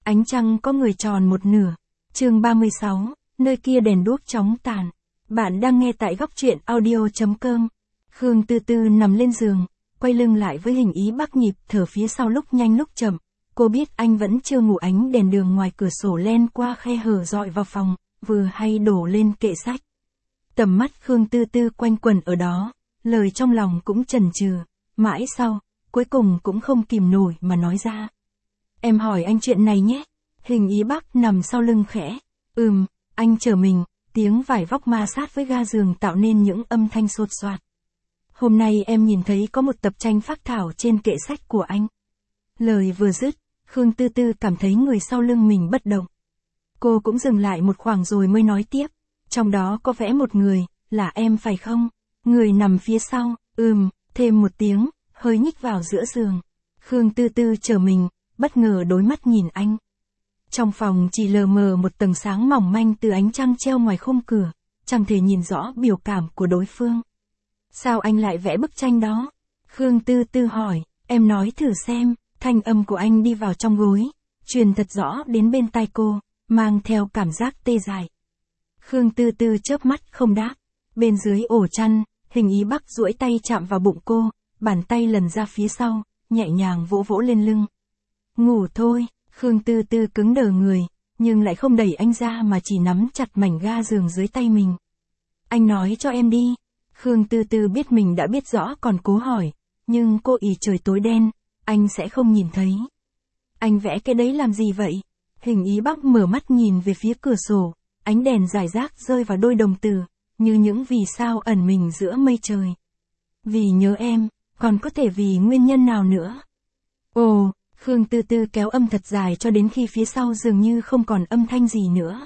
Ánh trăng có người tròn một nửa. Chương 36, nơi kia đèn đuốc chóng tàn. Bạn đang nghe tại góc truyện audio.com. Khương Tư Tư nằm lên giường, quay lưng lại với Hình Ý Bắc nhịp thở phía sau lúc nhanh lúc chậm. Cô biết anh vẫn chưa ngủ, ánh đèn đường ngoài cửa sổ len qua khe hở dọi vào phòng, vừa hay đổ lên kệ sách. Tầm mắt Khương Tư Tư quanh quẩn ở đó, lời trong lòng cũng chần chừ, mãi sau, cuối cùng cũng không kìm nổi mà nói ra. Em hỏi anh chuyện này nhé. Hình Ý Bắc nằm sau lưng khẽ. Anh chờ mình, tiếng vải vóc ma sát với ga giường tạo nên những âm thanh sột soạt. Hôm nay em nhìn thấy có một tập tranh phác thảo trên kệ sách của anh. Lời vừa dứt, Khương Tư Tư cảm thấy người sau lưng mình bất động. Cô cũng dừng lại một khoảng rồi mới nói tiếp. Trong đó có vẽ một người, là em phải không? Người nằm phía sau, thêm một tiếng, hơi nhích vào giữa giường. Khương Tư Tư chờ mình, bất ngờ đối mắt nhìn anh. Trong phòng chỉ lờ mờ một tầng sáng mỏng manh từ ánh trăng treo ngoài khung cửa, chẳng thể nhìn rõ biểu cảm của đối phương. Sao anh lại vẽ bức tranh đó? Khương Tư Tư hỏi, em nói thử xem. Thanh âm của anh đi vào trong gối, truyền thật rõ đến bên tai cô, mang theo cảm giác tê dại. Khương Tư Tư chớp mắt không đáp. Bên dưới ổ chăn, Hình Ý Bắc duỗi tay chạm vào bụng cô, bàn tay lần ra phía sau, nhẹ nhàng vỗ vỗ lên lưng. Ngủ thôi. Khương Tư Tư cứng đờ người, nhưng lại không đẩy anh ra mà chỉ nắm chặt mảnh ga giường dưới tay mình. Anh nói cho em đi. Khương Tư Tư biết mình đã biết rõ còn cố hỏi, nhưng cô ỷ trời tối đen, anh sẽ không nhìn thấy. Anh vẽ cái đấy làm gì vậy? Hình Ý Bắc mở mắt nhìn về phía cửa sổ, ánh đèn rải rác rơi vào đôi đồng tử, như những vì sao ẩn mình giữa mây trời. Vì nhớ em, còn có thể vì nguyên nhân nào nữa? Ồ, Khương Tư Tư kéo âm thật dài cho đến khi phía sau dường như không còn âm thanh gì nữa.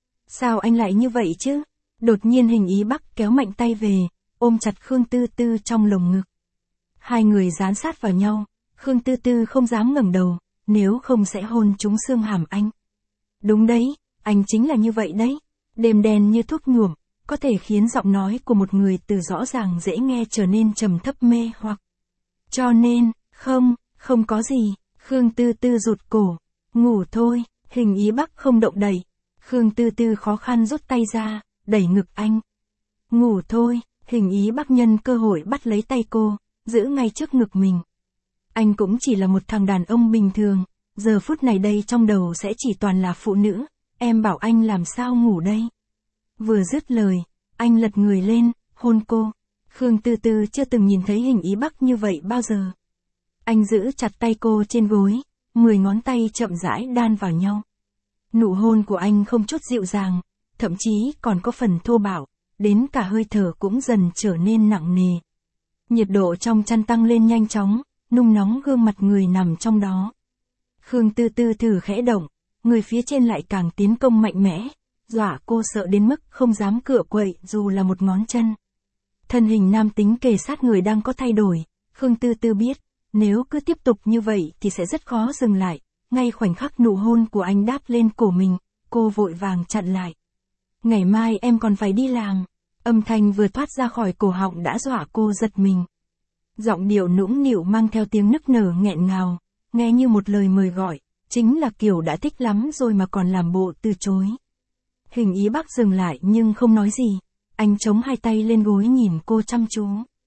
Sao anh lại như vậy chứ? Đột nhiên Hình Ý Bắc kéo mạnh tay về, ôm chặt Khương Tư Tư trong lồng ngực. Hai người dán sát vào nhau, Khương Tư Tư không dám ngẩng đầu, nếu không sẽ hôn trúng xương hàm anh. Đúng đấy, anh chính là như vậy đấy. Đêm đen như thuốc nhuộm, có thể khiến giọng nói của một người từ rõ ràng dễ nghe trở nên trầm thấp mê hoặc. Cho nên, không có gì. Khương Tư Tư rụt cổ. Ngủ thôi. Hình Ý Bắc không động đậy. Khương Tư Tư khó khăn rút tay ra, đẩy ngực anh. Ngủ thôi. Hình Ý Bắc nhân cơ hội bắt lấy tay cô, giữ ngay trước ngực mình. Anh cũng chỉ là một thằng đàn ông bình thường, giờ phút này đây trong đầu sẽ chỉ toàn là phụ nữ, em bảo anh làm sao ngủ đây. Vừa dứt lời, anh lật người lên, hôn cô. Khương Tư Tư chưa từng nhìn thấy Hình Ý Bắc như vậy bao giờ. Anh giữ chặt tay cô trên gối, 10 ngón tay chậm rãi đan vào nhau. Nụ hôn của anh không chút dịu dàng, thậm chí còn có phần thô bạo, đến cả hơi thở cũng dần trở nên nặng nề. Nhiệt độ trong chăn tăng lên nhanh chóng, nung nóng gương mặt người nằm trong đó. Khương Tư Tư thử khẽ động, người phía trên lại càng tiến công mạnh mẽ, dọa cô sợ đến mức không dám cựa quậy dù là một ngón chân. Thân hình nam tính kề sát người đang có thay đổi, Khương Tư Tư biết, nếu cứ tiếp tục như vậy thì sẽ rất khó dừng lại. Ngay khoảnh khắc nụ hôn của anh đáp lên cổ mình, cô vội vàng chặn lại. Ngày mai em còn phải đi làm. Âm thanh vừa thoát ra khỏi cổ họng đã dọa cô giật mình. Giọng điệu nũng nịu mang theo tiếng nức nở nghẹn ngào, nghe như một lời mời gọi, chính là kiểu đã thích lắm rồi mà còn làm bộ từ chối. Hình Ý Bắc dừng lại nhưng không nói gì, anh chống hai tay lên gối nhìn cô chăm chú.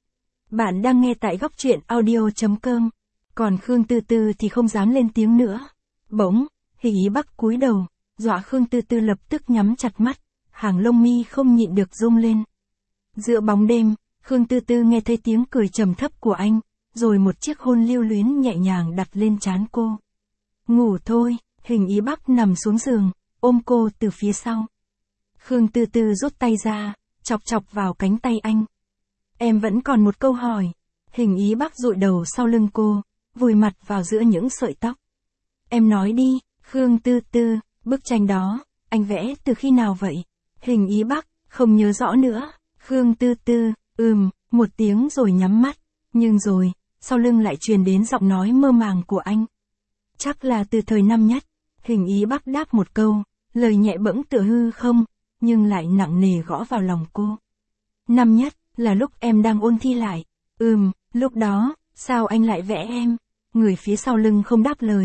Bạn đang nghe tại góc truyện audio.com, còn Khương Tư Tư thì không dám lên tiếng nữa. Bỗng, Hình Ý Bắc cúi đầu, dọa Khương Tư Tư lập tức nhắm chặt mắt, hàng lông mi không nhịn được rung lên. Giữa bóng đêm, Khương Tư Tư nghe thấy tiếng cười trầm thấp của anh, rồi một chiếc hôn lưu luyến nhẹ nhàng đặt lên trán cô. Ngủ thôi. Hình Ý Bắc nằm xuống giường, ôm cô từ phía sau. Khương Tư Tư rút tay ra, chọc chọc vào cánh tay anh. Em vẫn còn một câu hỏi. Hình Ý Bắc dụi đầu sau lưng cô, vùi mặt vào giữa những sợi tóc. Em nói đi. Khương Tư Tư, bức tranh đó, anh vẽ từ khi nào vậy? Hình Ý Bắc, không nhớ rõ nữa. Khương Tư Tư, một tiếng rồi nhắm mắt. Nhưng rồi, sau lưng lại truyền đến giọng nói mơ màng của anh. Chắc là từ thời năm nhất. Hình Ý Bắc đáp một câu, lời nhẹ bẫng tựa hư không, nhưng lại nặng nề gõ vào lòng cô. Năm nhất, là lúc em đang ôn thi lại. Lúc đó, sao anh lại vẽ em? Người phía sau lưng không đáp lời,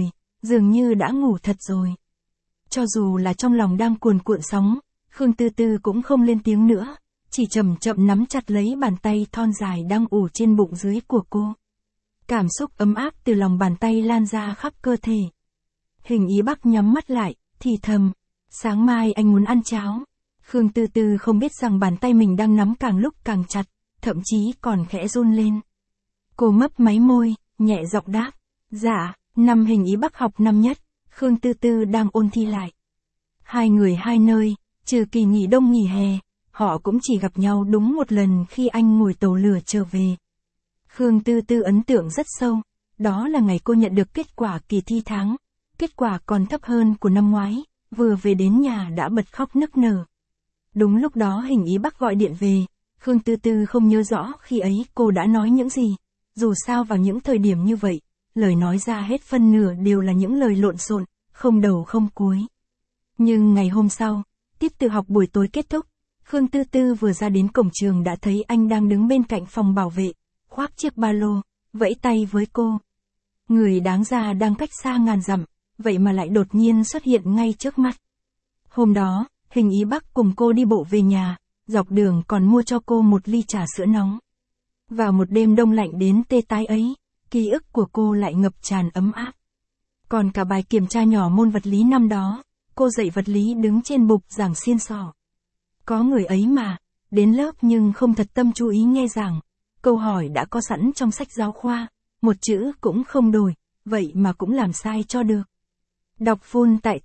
dường như đã ngủ thật rồi. Cho dù là trong lòng đang cuồn cuộn sóng, Khương Tư Tư cũng không lên tiếng nữa, chỉ chậm chậm nắm chặt lấy bàn tay thon dài đang ủ trên bụng dưới của cô. Cảm xúc ấm áp từ lòng bàn tay lan ra khắp cơ thể. Hình Ý Bắc nhắm mắt lại, thì thầm, sáng mai anh muốn ăn cháo. Khương Tư Tư không biết rằng bàn tay mình đang nắm càng lúc càng chặt, thậm chí còn khẽ run lên. Cô mấp máy môi, nhẹ giọng đáp, dạ, năm Hình Ý Bắc học năm nhất, Khương Tư Tư đang ôn thi lại. Hai người hai nơi, trừ kỳ nghỉ đông nghỉ hè, họ cũng chỉ gặp nhau đúng một lần khi anh ngồi tàu lửa trở về. Khương Tư Tư ấn tượng rất sâu, đó là ngày cô nhận được kết quả kỳ thi tháng, kết quả còn thấp hơn của năm ngoái, vừa về đến nhà đã bật khóc nức nở. Đúng lúc đó Hình Ý Bắc gọi điện về, Khương Tư Tư không nhớ rõ khi ấy cô đã nói những gì, dù sao vào những thời điểm như vậy, lời nói ra hết phân nửa đều là những lời lộn xộn, không đầu không cuối. Nhưng ngày hôm sau, tiết tự học buổi tối kết thúc, Khương Tư Tư vừa ra đến cổng trường đã thấy anh đang đứng bên cạnh phòng bảo vệ, khoác chiếc ba lô, vẫy tay với cô. Người đáng ra đang cách xa ngàn dặm, vậy mà lại đột nhiên xuất hiện ngay trước mắt. Hôm đó, Hình Ý Bắc cùng cô đi bộ về nhà, dọc đường còn mua cho cô một ly trà sữa nóng. Vào một đêm đông lạnh đến tê tái ấy, ký ức của cô lại ngập tràn ấm áp. Còn cả bài kiểm tra nhỏ môn vật lý năm đó, cô dạy vật lý đứng trên bục giảng xiên xỏ. Có người ấy mà, đến lớp nhưng không thật tâm chú ý nghe giảng, câu hỏi đã có sẵn trong sách giáo khoa, một chữ cũng không đổi, vậy mà cũng làm sai cho được. Đọc full tại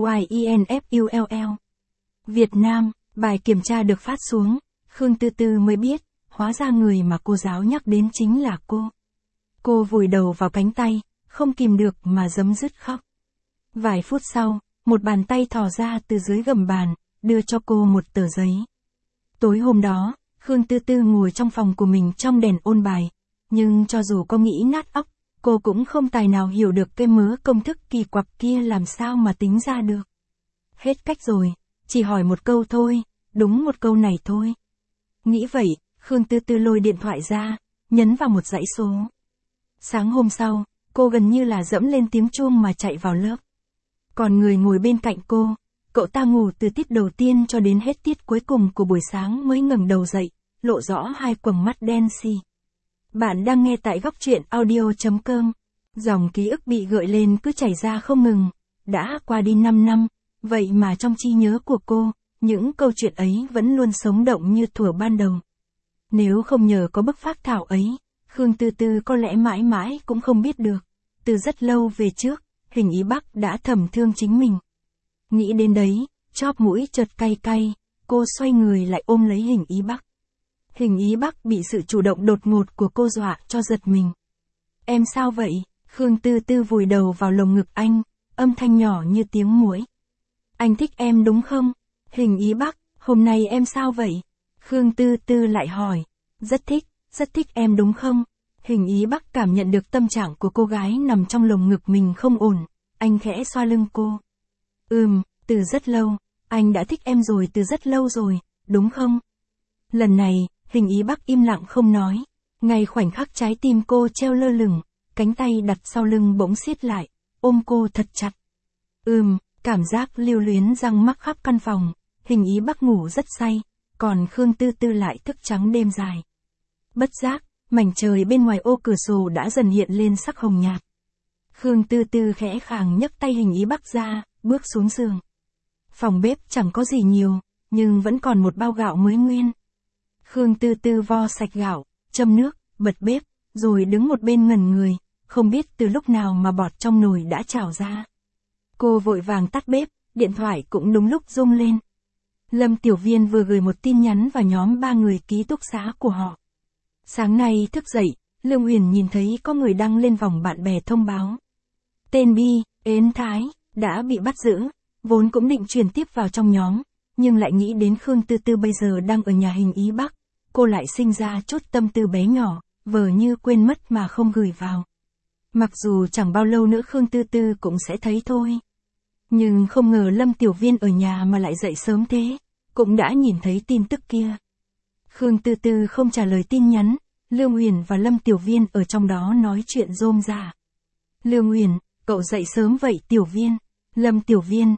TIUIENFULL. Việt Nam, bài kiểm tra được phát xuống, Khương Tư Tư mới biết, hóa ra người mà cô giáo nhắc đến chính là cô. Cô vùi đầu vào cánh tay, không kìm được mà giấm dứt khóc. Vài phút sau, một bàn tay thò ra từ dưới gầm bàn, đưa cho cô một tờ giấy. Tối hôm đó, Khương Tư Tư ngồi trong phòng của mình trong đèn ôn bài, nhưng cho dù có nghĩ nát óc, cô cũng không tài nào hiểu được cái mớ công thức kỳ quặc kia làm sao mà tính ra được. Hết cách rồi, chỉ hỏi một câu thôi, đúng một câu này thôi. Nghĩ vậy, Khương Tư Tư lôi điện thoại ra, nhấn vào một dãy số. Sáng hôm sau, cô gần như là dẫm lên tiếng chuông mà chạy vào lớp. Còn người ngồi bên cạnh cô, cậu ta ngủ từ tiết đầu tiên cho đến hết tiết cuối cùng của buổi sáng mới ngẩng đầu dậy, lộ rõ hai quầng mắt đen xì. Bạn đang nghe tại góc truyện audio.com. Dòng ký ức bị gợi lên cứ chảy ra không ngừng. Đã qua đi 5 năm, vậy mà trong trí nhớ của cô, những câu chuyện ấy vẫn luôn sống động như thuở ban đầu. Nếu không nhờ có bức phác thảo ấy, Khương Tư Tư có lẽ mãi mãi cũng không biết được. Từ rất lâu về trước, Hình Ý Bắc đã thầm thương chính mình. Nghĩ đến đấy, chóp mũi chợt cay cay, cô xoay người lại ôm lấy Hình Ý Bắc. Hình Ý Bắc bị sự chủ động đột ngột của cô dọa cho giật mình. Em sao vậy? Khương Tư Tư vùi đầu vào lồng ngực anh, âm thanh nhỏ như tiếng muỗi. Anh thích em đúng không? Hình Ý Bắc, hôm nay em sao vậy? Khương Tư Tư lại hỏi. Rất thích em đúng không? Hình Ý Bắc cảm nhận được tâm trạng của cô gái nằm trong lồng ngực mình không ổn, anh khẽ xoa lưng cô. Từ rất lâu, anh đã thích em rồi từ rất lâu rồi, đúng không? Lần này, Hình Ý Bắc im lặng không nói, ngay khoảnh khắc trái tim cô treo lơ lửng, cánh tay đặt sau lưng bỗng siết lại, ôm cô thật chặt. Cảm giác lưu luyến răng mắc khắp căn phòng, Hình Ý Bắc ngủ rất say, còn Khương Tư Tư lại thức trắng đêm dài. Bất giác, mảnh trời bên ngoài ô cửa sổ đã dần hiện lên sắc hồng nhạt. Khương Tư Tư khẽ khàng nhấc tay Hình Ý Bắc ra, bước xuống giường. Phòng bếp chẳng có gì nhiều, nhưng vẫn còn một bao gạo mới nguyên. Khương Tư Tư vo sạch gạo, châm nước, bật bếp, rồi đứng một bên ngẩn người, không biết từ lúc nào mà bọt trong nồi đã trào ra. Cô vội vàng tắt bếp, điện thoại cũng đúng lúc rung lên. Lâm Tiểu Viên vừa gửi một tin nhắn vào nhóm 3 người ký túc xá của họ. Sáng nay thức dậy, Lương Huyền nhìn thấy có người đăng lên vòng bạn bè thông báo. Tên Bi, Ến Thái, đã bị bắt giữ, vốn cũng định truyền tiếp vào trong nhóm, nhưng lại nghĩ đến Khương Tư Tư bây giờ đang ở nhà Hình Ý Bắc, cô lại sinh ra chút tâm tư bé nhỏ, vờ như quên mất mà không gửi vào. Mặc dù chẳng bao lâu nữa Khương Tư Tư cũng sẽ thấy thôi. Nhưng không ngờ Lâm Tiểu Viên ở nhà mà lại dậy sớm thế, cũng đã nhìn thấy tin tức kia. Khương Tư Tư không trả lời tin nhắn, Lương Huyền và Lâm Tiểu Viên ở trong đó nói chuyện rôm rả. Lương Huyền, cậu dậy sớm vậy Tiểu Viên. Lâm Tiểu Viên,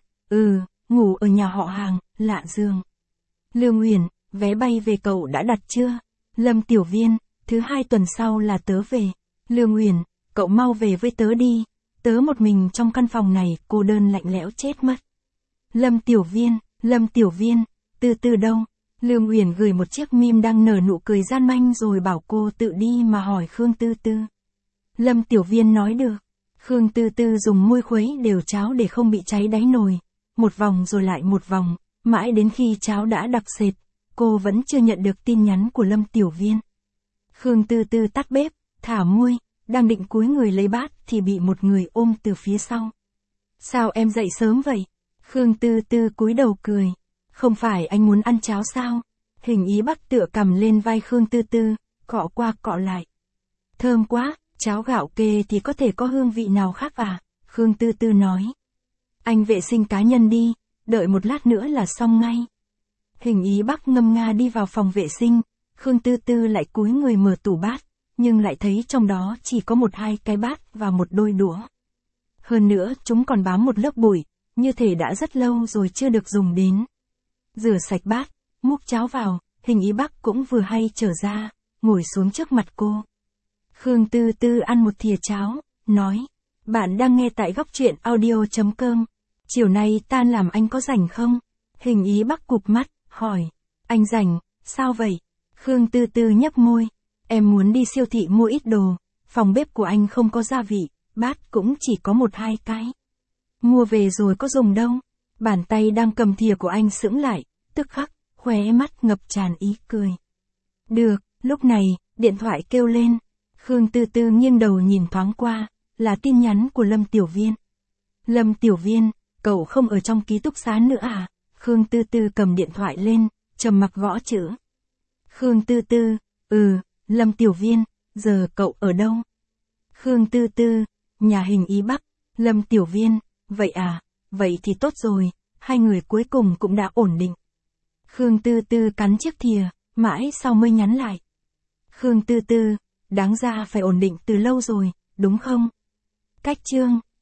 ngủ ở nhà họ hàng, lạ giường. Lương Uyển, vé bay về cậu đã đặt chưa? Lâm Tiểu Viên, thứ 2 tuần sau là tớ về. Lương Uyển, cậu mau về với tớ đi. Tớ một mình trong căn phòng này cô đơn lạnh lẽo chết mất. Lâm Tiểu Viên, Từ Từ đâu? Lương Uyển gửi một chiếc meme đang nở nụ cười gian manh rồi bảo cô tự đi mà hỏi Khương Tư Tư. Lâm Tiểu Viên nói được. Khương Tư Tư dùng môi khuấy đều cháo để không bị cháy đáy nồi. Một vòng rồi lại một vòng, mãi đến khi cháo đã đặc sệt, cô vẫn chưa nhận được tin nhắn của Lâm Tiểu Viên. Khương Tư Tư tắt bếp, thả muôi, đang định cúi người lấy bát thì bị một người ôm từ phía sau. Sao em dậy sớm vậy? Khương Tư Tư cúi đầu cười. Không phải anh muốn ăn cháo sao? Hình Ý Bắc tựa cằm lên vai Khương Tư Tư, cọ qua cọ lại. Thơm quá, cháo gạo kê thì có thể có hương vị nào khác à? Khương Tư Tư nói. Anh vệ sinh cá nhân đi, đợi một lát nữa là xong ngay. Hình Ý Bắc ngâm nga đi vào phòng vệ sinh, Khương Tư Tư lại cúi người mở tủ bát, nhưng lại thấy trong đó chỉ có 1-2 cái bát và một đôi đũa. Hơn nữa chúng còn bám một lớp bụi, như thể đã rất lâu rồi chưa được dùng đến. Rửa sạch bát, múc cháo vào, Hình Ý Bắc cũng vừa hay trở ra, ngồi xuống trước mặt cô. Khương Tư Tư ăn một thìa cháo, nói, bạn đang nghe tại Góc Truyện Audio.com. Chiều nay tan làm anh có rảnh không? Hình Ý Bắc cụp mắt, hỏi, anh rảnh, sao vậy? Khương Tư Tư nhấp môi, em muốn đi siêu thị mua ít đồ, phòng bếp của anh không có gia vị, bát cũng chỉ có 1-2 cái. Mua về rồi có dùng đâu? Bàn tay đang cầm thìa của anh sững lại, tức khắc, khóe mắt ngập tràn ý cười. Được, lúc này, điện thoại kêu lên. Khương Tư Tư nghiêng đầu nhìn thoáng qua, là tin nhắn của Lâm Tiểu Viên. Lâm Tiểu Viên, cậu không ở trong ký túc xá nữa à? Khương Tư Tư cầm điện thoại lên, trầm mặc gõ chữ. Khương Tư Tư, Lâm Tiểu Viên, giờ cậu ở đâu? Khương Tư Tư, nhà Hình Ý Bắc. Lâm Tiểu Viên, vậy à, vậy thì tốt rồi, hai người cuối cùng cũng đã ổn định. Khương Tư Tư cắn chiếc thìa, mãi sau mới nhắn lại. Khương Tư Tư, đáng ra phải ổn định từ lâu rồi, đúng không? Cách chương